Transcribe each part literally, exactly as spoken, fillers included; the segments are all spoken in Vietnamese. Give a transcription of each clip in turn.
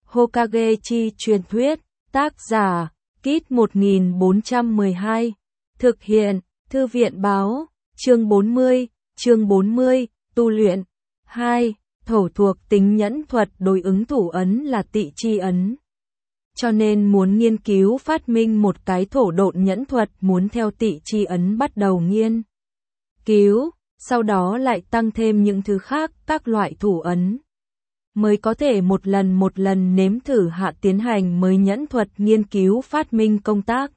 Hokage chi truyền thuyết, tác giả, Kit một nghìn bốn trăm mười hai, thực hiện, Thư viện báo, chương bốn mươi, chương bốn mươi, tu luyện. hai. Thổ thuộc tính nhẫn thuật đối ứng thủ ấn là tị chi ấn. Cho nên muốn nghiên cứu phát minh một cái thổ độn nhẫn thuật muốn theo tị chi ấn bắt đầu nghiên cứu, sau đó lại tăng thêm những thứ khác, các loại thủ ấn, mới có thể một lần một lần nếm thử hạ tiến hành mới nhẫn thuật nghiên cứu phát minh công tác.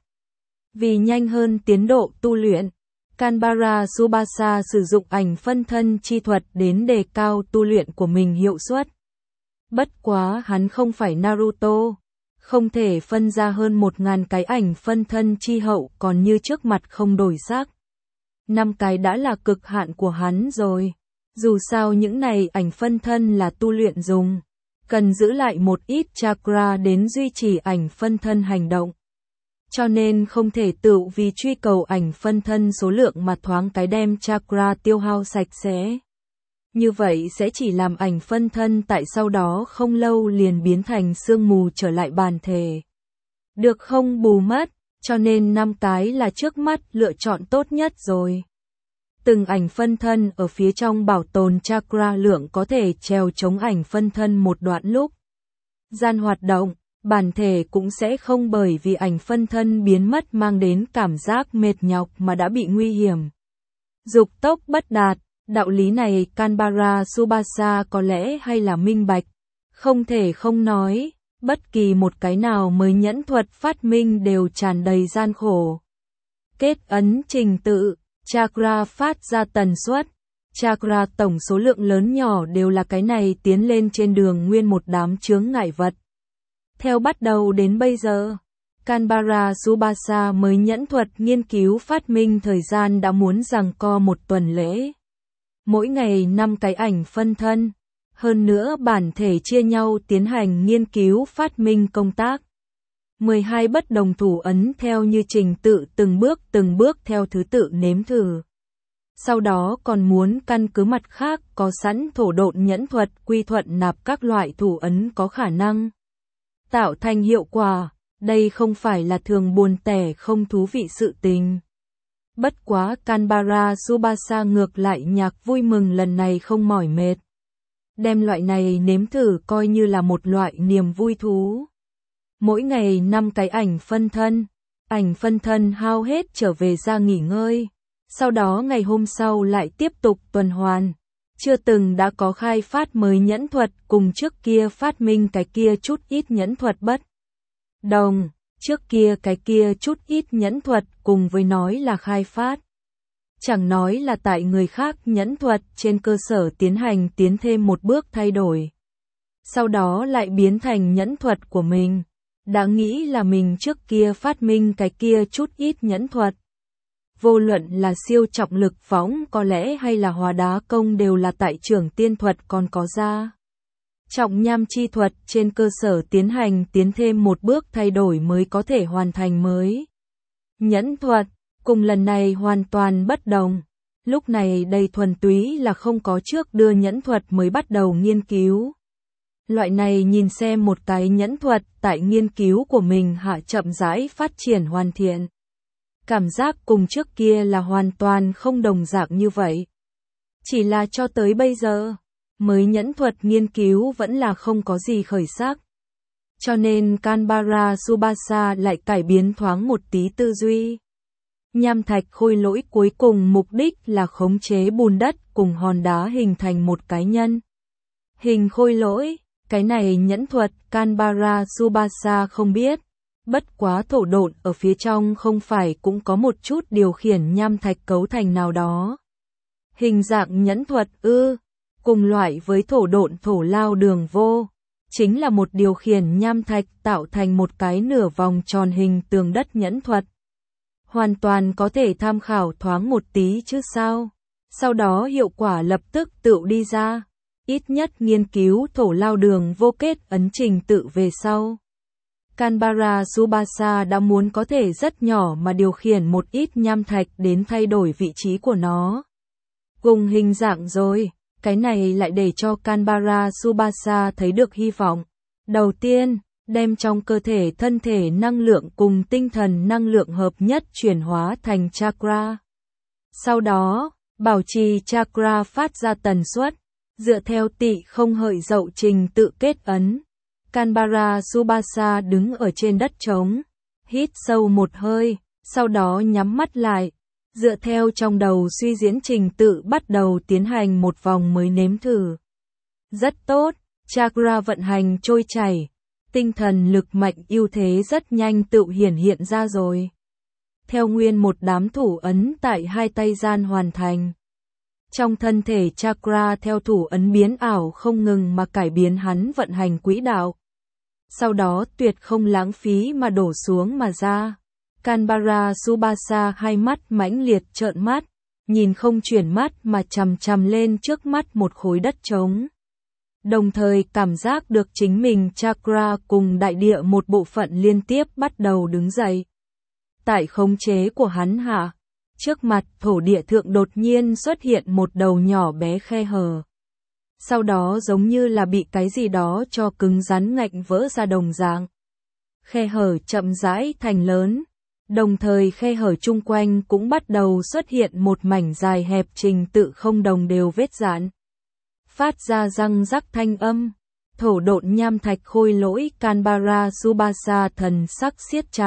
Vì nhanh hơn tiến độ tu luyện, Kanbara Tsubasa sử dụng ảnh phân thân chi thuật đến đề cao tu luyện của mình hiệu suất. Bất quá hắn không phải Naruto, không thể phân ra hơn một ngàn cái ảnh phân thân chi hậu còn như trước mặt không đổi sắc. Năm cái đã là cực hạn của hắn rồi. Dù sao những này ảnh phân thân là tu luyện dùng, cần giữ lại một ít chakra đến duy trì ảnh phân thân hành động. Cho nên không thể tự vì truy cầu ảnh phân thân số lượng mà thoáng cái đem chakra tiêu hao sạch sẽ. Như vậy sẽ chỉ làm ảnh phân thân tại sau đó không lâu liền biến thành sương mù trở lại bản thể. Được không bù mất, cho nên năm cái là trước mắt lựa chọn tốt nhất rồi. Từng ảnh phân thân ở phía trong bảo tồn chakra lượng có thể trèo chống ảnh phân thân một đoạn lúc gian hoạt động, bản thể cũng sẽ không bởi vì ảnh phân thân biến mất mang đến cảm giác mệt nhọc mà đã bị nguy hiểm. Dục tốc bất đạt, đạo lý này Kanbara Tsubasa có lẽ hay là minh bạch, không thể không nói, bất kỳ một cái nào mới nhẫn thuật phát minh đều tràn đầy gian khổ. Kết ấn trình tự, chakra phát ra tần suất, chakra tổng số lượng lớn nhỏ đều là cái này tiến lên trên đường nguyên một đám chướng ngại vật. Theo bắt đầu đến bây giờ, Kanbara Tsubasa mới nhẫn thuật nghiên cứu phát minh thời gian đã muốn giằng co một tuần lễ. Mỗi ngày năm cái ảnh phân thân, hơn nữa bản thể chia nhau tiến hành nghiên cứu phát minh công tác. mười hai bất đồng thủ ấn theo như trình tự từng bước từng bước theo thứ tự nếm thử. Sau đó còn muốn căn cứ mặt khác có sẵn thổ độn nhẫn thuật quy thuận nạp các loại thủ ấn có khả năng tạo thành hiệu quả. Đây không phải là thường buồn tẻ không thú vị sự tình. Bất quá Kanbara Tsubasa ngược lại nhạc vui mừng lần này không mỏi mệt. Đem loại này nếm thử coi như là một loại niềm vui thú. Mỗi ngày năm cái ảnh phân thân, ảnh phân thân hao hết trở về ra nghỉ ngơi. Sau đó ngày hôm sau lại tiếp tục tuần hoàn. Chưa từng đã có khai phát mới nhẫn thuật cùng trước kia phát minh cái kia chút ít nhẫn thuật bất đồng. Trước kia cái kia chút ít nhẫn thuật cùng với nói là khai phát. Chẳng nói là tại người khác nhẫn thuật trên cơ sở tiến hành tiến thêm một bước thay đổi. Sau đó lại biến thành nhẫn thuật của mình. Đã nghĩ là mình trước kia phát minh cái kia chút ít nhẫn thuật. Vô luận là siêu trọng lực phóng có lẽ hay là hóa đá công đều là tại trưởng tiên thuật còn có ra. Trọng nham chi thuật trên cơ sở tiến hành tiến thêm một bước thay đổi mới có thể hoàn thành mới. Nhẫn thuật, cùng lần này hoàn toàn bất đồng. Lúc này đây thuần túy là không có trước đưa nhẫn thuật mới bắt đầu nghiên cứu. Loại này nhìn xem một cái nhẫn thuật tại nghiên cứu của mình hạ chậm rãi phát triển hoàn thiện. Cảm giác cùng trước kia là hoàn toàn không đồng dạng như vậy. Chỉ là cho tới bây giờ, mới nhẫn thuật nghiên cứu vẫn là không có gì khởi sắc. Cho nên Kanbara Tsubasa lại cải biến thoáng một tí tư duy. Nham thạch khôi lỗi cuối cùng mục đích là khống chế bùn đất cùng hòn đá hình thành một cái nhân hình khôi lỗi. Cái này nhẫn thuật Kanbara Tsubasa không biết. Bất quá thổ độn ở phía trong không phải cũng có một chút điều khiển nham thạch cấu thành nào đó. Hình dạng nhẫn thuật ư, cùng loại với thổ độn thổ lao đường vô, chính là một điều khiển nham thạch tạo thành một cái nửa vòng tròn hình tường đất nhẫn thuật. Hoàn toàn có thể tham khảo thoáng một tí chứ sao. Sau đó hiệu quả lập tức tự đi ra. Ít nhất nghiên cứu thổ lao đường vô kết ấn trình tự về sau. Kanbara Tsubasa đã muốn có thể rất nhỏ mà điều khiển một ít nham thạch đến thay đổi vị trí của nó. Cùng hình dạng rồi, cái này lại để cho Kanbara Tsubasa thấy được hy vọng. Đầu tiên, đem trong cơ thể thân thể năng lượng cùng tinh thần năng lượng hợp nhất chuyển hóa thành chakra. Sau đó, bảo trì chakra phát ra tần suất, dựa theo tỵ không hợi dậu trình tự kết ấn. Canberra Subasa đứng ở trên đất trống, hít sâu một hơi, sau đó nhắm mắt lại, dựa theo trong đầu suy diễn trình tự bắt đầu tiến hành một vòng mới nếm thử. Rất tốt, chakra vận hành trôi chảy, tinh thần lực mạnh ưu thế rất nhanh tự hiển hiện ra rồi. Theo nguyên một đám thủ ấn tại hai tay gian hoàn thành. Trong thân thể chakra theo thủ ấn biến ảo không ngừng mà cải biến hắn vận hành quỹ đạo. Sau đó tuyệt không lãng phí mà đổ xuống mà ra. Canberra Subasa hai mắt mãnh liệt trợn mắt, nhìn không chuyển mắt mà chằm chằm lên trước mắt một khối đất trống. Đồng thời cảm giác được chính mình chakra cùng đại địa một bộ phận liên tiếp bắt đầu đứng dậy. Tại khống chế của hắn hạ, trước mặt thổ địa thượng đột nhiên xuất hiện một đầu nhỏ bé khe hở. Sau đó giống như là bị cái gì đó cho cứng rắn ngạnh vỡ ra đồng dạng. Khe hở chậm rãi thành lớn, đồng thời khe hở chung quanh cũng bắt đầu xuất hiện một mảnh dài hẹp trình tự không đồng đều vết rạn. Phát ra răng rắc thanh âm, thổ độn nham thạch khôi lỗi Canberra Subasa thần sắc siết chặt.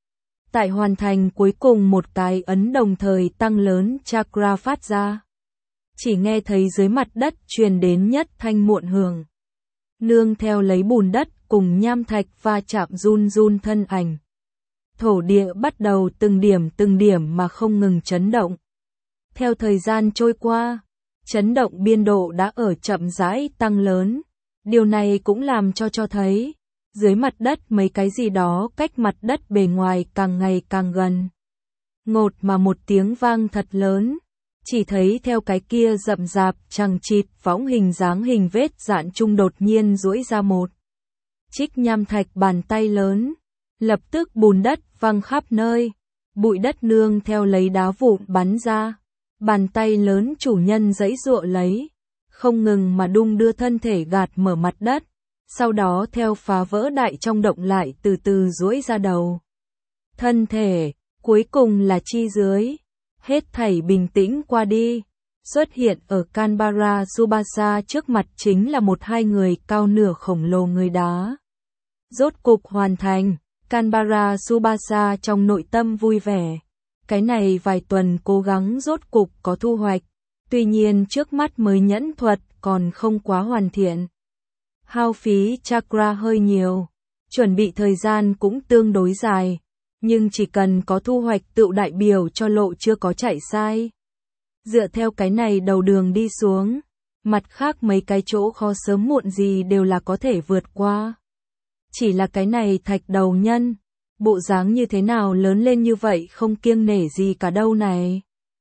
Tại hoàn thành cuối cùng một cái ấn đồng thời tăng lớn chakra phát ra. Chỉ nghe thấy dưới mặt đất truyền đến nhất thanh muộn hưởng. Nương theo lấy bùn đất cùng nham thạch va chạm run run thân ảnh. Thổ địa bắt đầu từng điểm từng điểm mà không ngừng chấn động. Theo thời gian trôi qua, chấn động biên độ đã ở chậm rãi tăng lớn. Điều này cũng làm cho cho thấy, dưới mặt đất mấy cái gì đó cách mặt đất bề ngoài càng ngày càng gần. Ngột mà một tiếng vang thật lớn, chỉ thấy theo cái kia rậm rạp chằng chịt võng hình dáng hình vết dạn trung đột nhiên duỗi ra một. Trích nham thạch bàn tay lớn, lập tức bùn đất văng khắp nơi, bụi đất nương theo lấy đá vụn bắn ra. Bàn tay lớn chủ nhân giãy giụa lấy, không ngừng mà đung đưa thân thể gạt mở mặt đất, sau đó theo phá vỡ đại trong động lại từ từ duỗi ra đầu. Thân thể, cuối cùng là chi dưới, hết thảy bình tĩnh qua đi, xuất hiện ở Canberra Subasa trước mặt chính là một hai người cao nửa khổng lồ người đá. Rốt cục hoàn thành, Canberra Subasa trong nội tâm vui vẻ. Cái này vài tuần cố gắng rốt cục có thu hoạch, tuy nhiên trước mắt mới nhẫn thuật còn không quá hoàn thiện. Hao phí chakra hơi nhiều, chuẩn bị thời gian cũng tương đối dài, nhưng chỉ cần có thu hoạch tự đại biểu cho lộ chưa có chạy sai. Dựa theo cái này đầu đường đi xuống, mặt khác mấy cái chỗ khó sớm muộn gì đều là có thể vượt qua. Chỉ là cái này thạch đầu nhân. Bộ dáng như thế nào lớn lên như vậy không kiêng nể gì cả đâu này.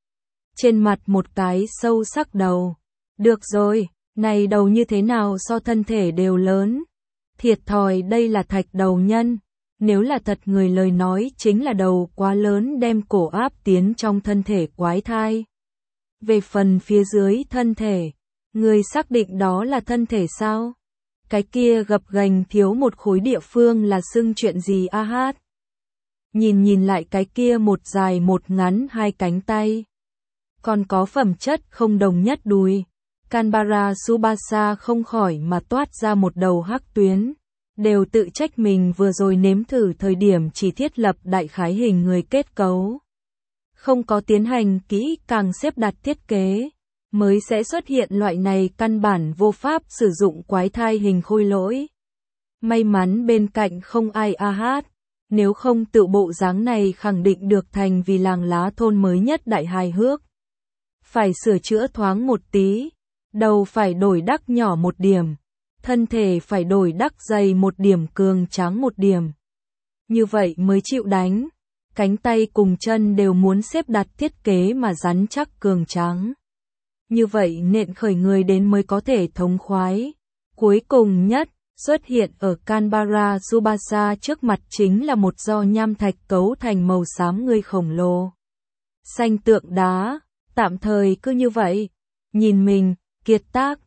Trên mặt một cái sâu sắc đầu. Được rồi, này đầu như thế nào so thân thể đều lớn. Thiệt thòi đây là thạch đầu nhân. Nếu là thật người lời nói chính là đầu quá lớn đem cổ áp tiến trong thân thể quái thai. Về phần phía dưới thân thể, người xác định đó là thân thể sao? Cái kia gập ghềnh thiếu một khối địa phương là xưng chuyện gì a hát? Nhìn nhìn lại cái kia một dài một ngắn hai cánh tay. Còn có phẩm chất không đồng nhất đùi. Canberra Subasa không khỏi mà toát ra một đầu hắc tuyến. Đều tự trách mình vừa rồi nếm thử thời điểm chỉ thiết lập đại khái hình người kết cấu. Không có tiến hành kỹ càng xếp đặt thiết kế. Mới sẽ xuất hiện loại này căn bản vô pháp sử dụng quái thai hình khôi lỗi. May mắn bên cạnh không ai a hát. Nếu không tự bộ dáng này khẳng định được thành vì làng lá thôn mới nhất đại hài hước. Phải sửa chữa thoáng một tí, đầu phải đổi đắc nhỏ một điểm, thân thể phải đổi đắc dày một điểm cường tráng một điểm. Như vậy mới chịu đánh, cánh tay cùng chân đều muốn xếp đặt thiết kế mà rắn chắc cường tráng. Như vậy nện khởi người đến mới có thể thống khoái. Cuối cùng nhất, xuất hiện ở Canberra Subasa trước mặt chính là một do nham thạch cấu thành màu xám người khổng lồ. Xanh tượng đá, tạm thời cứ như vậy, nhìn mình, kiệt tác.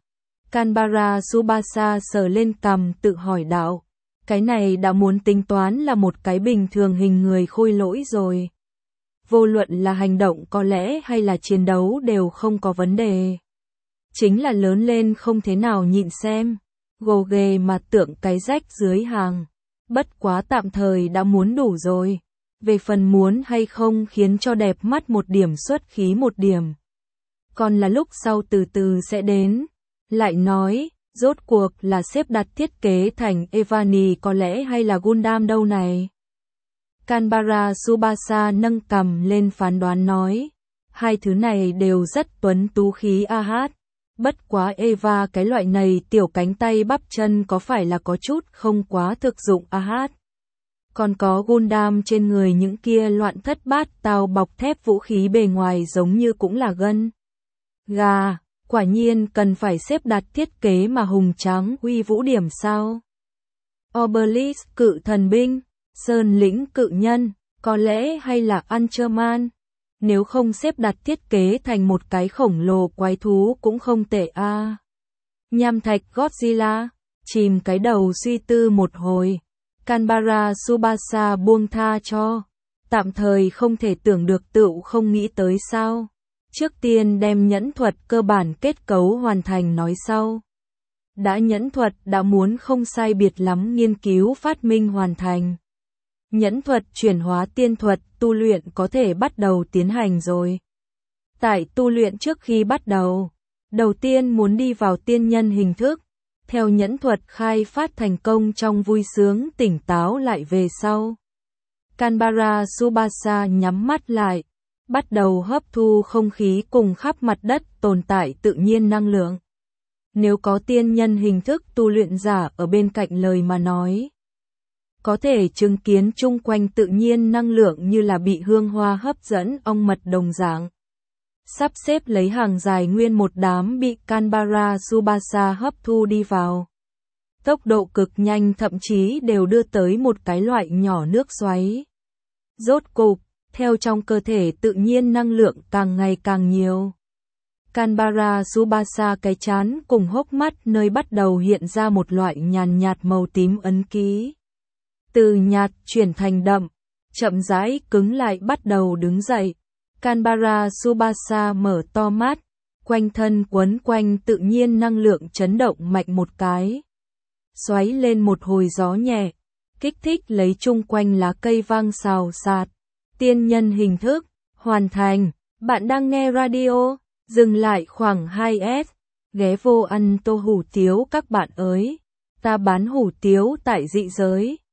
Canberra Tsubasa sờ lên cằm tự hỏi đạo. Cái này đã muốn tính toán là một cái bình thường hình người khôi lỗi rồi. Vô luận là hành động có lẽ hay là chiến đấu đều không có vấn đề. Chính là lớn lên không thế nào nhịn xem. Gồ ghề mà tượng cái rách dưới hàng. Bất quá tạm thời đã muốn đủ rồi. Về phần muốn hay không khiến cho đẹp mắt một điểm xuất khí một điểm. Còn là lúc sau từ từ sẽ đến. Lại nói, rốt cuộc là xếp đặt thiết kế thành Evani có lẽ hay là Gundam đâu này. Canberra Tsubasa nâng cằm lên phán đoán nói. Hai thứ này đều rất tuấn tú khí a hát. Bất quá Eva cái loại này tiểu cánh tay bắp chân có phải là có chút không quá thực dụng a hát. Còn có Gundam trên người những kia loạn thất bát tao bọc thép vũ khí bề ngoài giống như cũng là gân. Gà, quả nhiên cần phải xếp đặt thiết kế mà hùng tráng uy vũ điểm sao. Obelisk cự thần binh, Sơn lĩnh cự nhân, có lẽ hay là Ancherman. Nếu không xếp đặt thiết kế thành một cái khổng lồ quái thú cũng không tệ a. À. Nham thạch Godzilla, chìm cái đầu suy tư một hồi. Canberra Tsubasa buông tha cho. Tạm thời không thể tưởng được tựu không nghĩ tới sao. Trước tiên đem nhẫn thuật cơ bản kết cấu hoàn thành nói sau. Đã nhẫn thuật đã muốn không sai biệt lắm nghiên cứu phát minh hoàn thành. Nhẫn thuật chuyển hóa tiên thuật tu luyện có thể bắt đầu tiến hành rồi. Tại tu luyện trước khi bắt đầu, đầu tiên muốn đi vào tiên nhân hình thức, theo nhẫn thuật khai phát thành công trong vui sướng tỉnh táo lại về sau. Canberra Tsubasa nhắm mắt lại, bắt đầu hấp thu không khí cùng khắp mặt đất tồn tại tự nhiên năng lượng. Nếu có tiên nhân hình thức tu luyện giả ở bên cạnh lời mà nói, có thể chứng kiến chung quanh tự nhiên năng lượng như là bị hương hoa hấp dẫn ong mật đồng dạng. Sắp xếp lấy hàng dài nguyên một đám bị Canberra Tsubasa hấp thu đi vào. Tốc độ cực nhanh thậm chí đều đưa tới một cái loại nhỏ nước xoáy. Rốt cục, theo trong cơ thể tự nhiên năng lượng càng ngày càng nhiều. Canberra Tsubasa cái chán cùng hốc mắt nơi bắt đầu hiện ra một loại nhàn nhạt màu tím ấn ký. Từ nhạt chuyển thành đậm, chậm rãi cứng lại bắt đầu đứng dậy. Canberra Tsubasa mở to mắt, quanh thân quấn quanh tự nhiên năng lượng chấn động mạnh một cái. Xoáy lên một hồi gió nhẹ, kích thích lấy chung quanh lá cây vang xào xạc. Tiên nhân hình thức, hoàn thành. Bạn đang nghe radio, dừng lại khoảng hai S. Ghé vô ăn tô hủ tiếu các bạn ơi. Ta bán hủ tiếu tại dị giới.